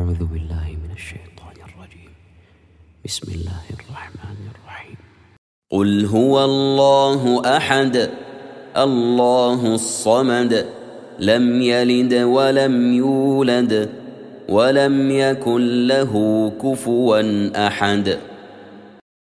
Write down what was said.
أعوذ بالله من الشيطان الرجيم. بسم الله الرحمن الرحيم. قل هو الله أحد الله الصمد لم يلد ولم يولد ولم يكن له كفوا أحد.